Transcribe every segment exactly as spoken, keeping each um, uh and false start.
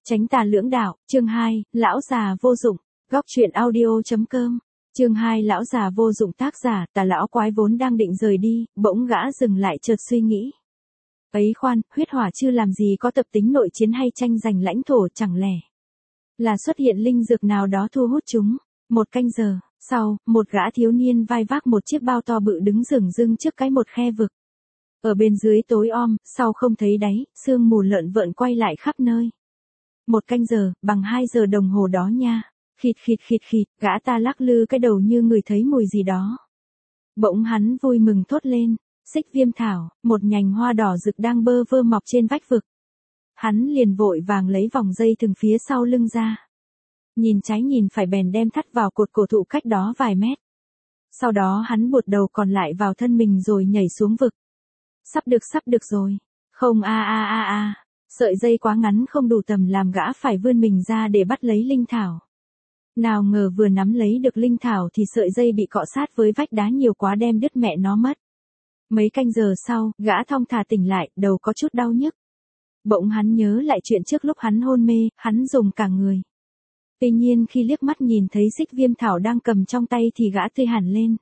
Tránh tà lưỡng đạo, chương hai, lão già vô dụng, góc truyện audio.com, chương hai lão già vô dụng tác giả Tà lão quái vốn đang định rời đi, bỗng gã dừng lại chợt suy nghĩ. Ấy khoan, huyết hỏa chưa làm gì có tập tính nội chiến hay tranh giành lãnh thổ chẳng lẽ là xuất hiện linh dược nào đó thu hút chúng. Một canh giờ sau, một gã thiếu niên vai vác một chiếc bao to bự đứng dửng dưng trước cái một khe vực. Ở bên dưới tối om, sau không thấy đáy, sương mù lợn vợn quay lại khắp nơi. Một canh giờ, bằng hai giờ đồng hồ đó nha. Khịt khịt khịt khịt, gã ta lắc lư cái đầu như người thấy mùi gì đó. Bỗng hắn vui mừng thốt lên, xích viêm thảo, một nhành hoa đỏ rực đang bơ vơ mọc trên vách vực. Hắn liền vội vàng lấy vòng dây thừng phía sau lưng ra. Nhìn trái nhìn phải bèn đem thắt vào cột cổ thụ cách đó vài mét. Sau đó hắn buột đầu còn lại vào thân mình rồi nhảy xuống vực. Sắp được sắp được rồi. Không a a a a. Sợi dây quá ngắn không đủ tầm làm gã phải vươn mình ra để bắt lấy linh thảo. Nào ngờ vừa nắm lấy được linh thảo thì sợi dây bị cọ sát với vách đá nhiều quá đem đứt mẹ nó mất. Mấy canh giờ sau, gã thong thả tỉnh lại, đầu có chút đau nhức. Bỗng hắn nhớ lại chuyện trước lúc hắn hôn mê, hắn dùng cả người. Tuy nhiên khi liếc mắt nhìn thấy xích viêm thảo đang cầm trong tay thì gã tươi hẳn lên.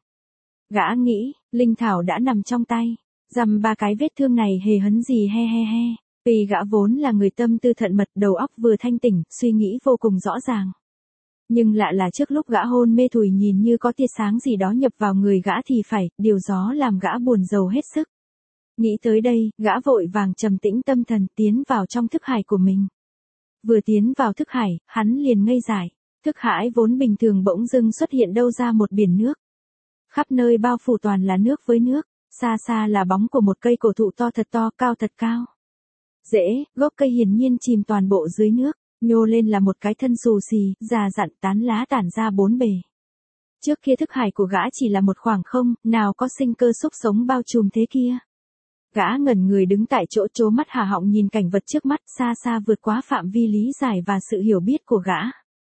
Gã nghĩ, linh thảo đã nằm trong tay. Dằm ba cái vết thương này hề hấn gì he he he. Vì gã vốn là người tâm tư thận mật, đầu óc vừa thanh tỉnh, suy nghĩ vô cùng rõ ràng. Nhưng lạ là trước lúc gã hôn mê thùi nhìn như có tia sáng gì đó nhập vào người gã thì phải, điều gió làm gã buồn rầu hết sức. Nghĩ tới đây, gã vội vàng trầm tĩnh tâm thần tiến vào trong thức hải của mình. Vừa tiến vào thức hải, hắn liền ngây dại. Thức hải vốn bình thường bỗng dưng xuất hiện đâu ra một biển nước. Khắp nơi bao phủ toàn là nước với nước, xa xa là bóng của một cây cổ thụ to thật to, cao thật cao. Rễ, gốc cây hiển nhiên chìm toàn bộ dưới nước, nhô lên là một cái thân xù xì, già dặn tán lá tản ra bốn bề. Trước kia thức hải của gã chỉ là một khoảng không, nào có sinh cơ xúc sống bao trùm thế kia. Gã ngẩn người đứng tại chỗ trố mắt há họng nhìn cảnh vật trước mắt xa xa vượt quá phạm vi lý giải và sự hiểu biết của gã.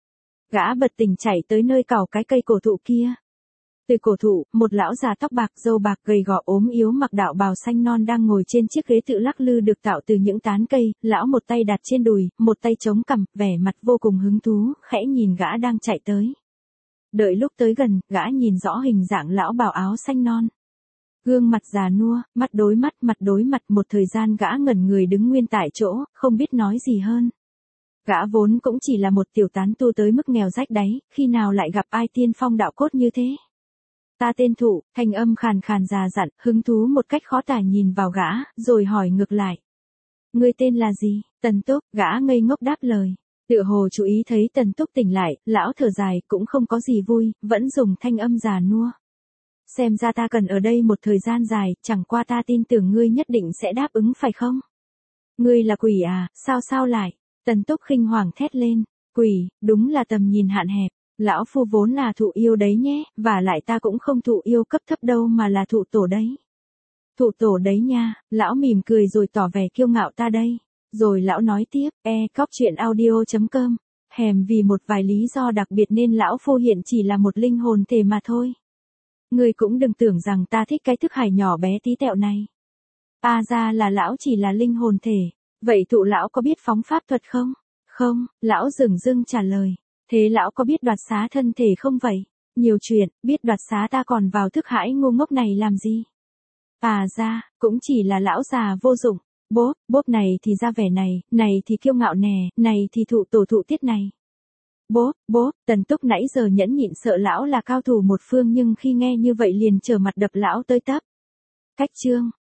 Gã bật tỉnh chạy tới nơi cào cái cây cổ thụ kia. Từ cổ thụ, một lão già tóc bạc râu bạc gầy gò ốm yếu mặc đạo bào xanh non đang ngồi trên chiếc ghế tự lắc lư được tạo từ những tán cây, lão một tay đặt trên đùi, một tay chống cằm, vẻ mặt vô cùng hứng thú, khẽ nhìn gã đang chạy tới. Đợi lúc tới gần, gã nhìn rõ hình dạng lão bào áo xanh non. Gương mặt già nua, mắt đối mắt, mặt đối mặt, một thời gian gã ngẩn người đứng nguyên tại chỗ, không biết nói gì hơn. Gã vốn cũng chỉ là một tiểu tán tu tới mức nghèo rách đáy, khi nào lại gặp ai tiên phong đạo cốt như thế. Ta tên Thụ, thanh âm khàn khàn già dặn, hứng thú một cách khó tả nhìn vào gã, rồi hỏi ngược lại. Ngươi tên là gì? Tần Túc, gã ngây ngốc đáp lời. Tựa hồ chú ý thấy Tần Túc tỉnh lại, lão thở dài, cũng không có gì vui, vẫn dùng thanh âm già nua. Xem ra ta cần ở đây một thời gian dài, chẳng qua ta tin tưởng ngươi nhất định sẽ đáp ứng phải không? Ngươi là quỷ à, sao sao lại? Tần Túc khinh hoàng thét lên. Quỷ, đúng là tầm nhìn hạn hẹp. Lão phu vốn là thụ yêu đấy nhé, và lại ta cũng không thụ yêu cấp thấp đâu mà là thụ tổ đấy. Thụ tổ đấy nha, lão mỉm cười rồi tỏ vẻ kiêu ngạo ta đây. Rồi lão nói tiếp, e, cóc truyện audio.com, hèm vì một vài lý do đặc biệt nên lão phu hiện chỉ là một linh hồn thể mà thôi. Ngươi cũng đừng tưởng rằng ta thích cái thức hải nhỏ bé tí tẹo này. À ra là lão chỉ là linh hồn thể, vậy thụ lão có biết phóng pháp thuật không? Không, lão dửng dưng trả lời. Thế lão có biết đoạt xá thân thể không vậy? Nhiều chuyện, biết đoạt xá ta còn vào thức hải ngu ngốc này làm gì? À ra, cũng chỉ là lão già vô dụng. Bốp, bốp này thì ra vẻ này, này thì kiêu ngạo nè, này thì thụ tổ thụ tiết này. Bốp, bốp, Tần Túc nãy giờ nhẫn nhịn sợ lão là cao thủ một phương nhưng khi nghe như vậy liền trở mặt đập lão tới tấp. Cách chương.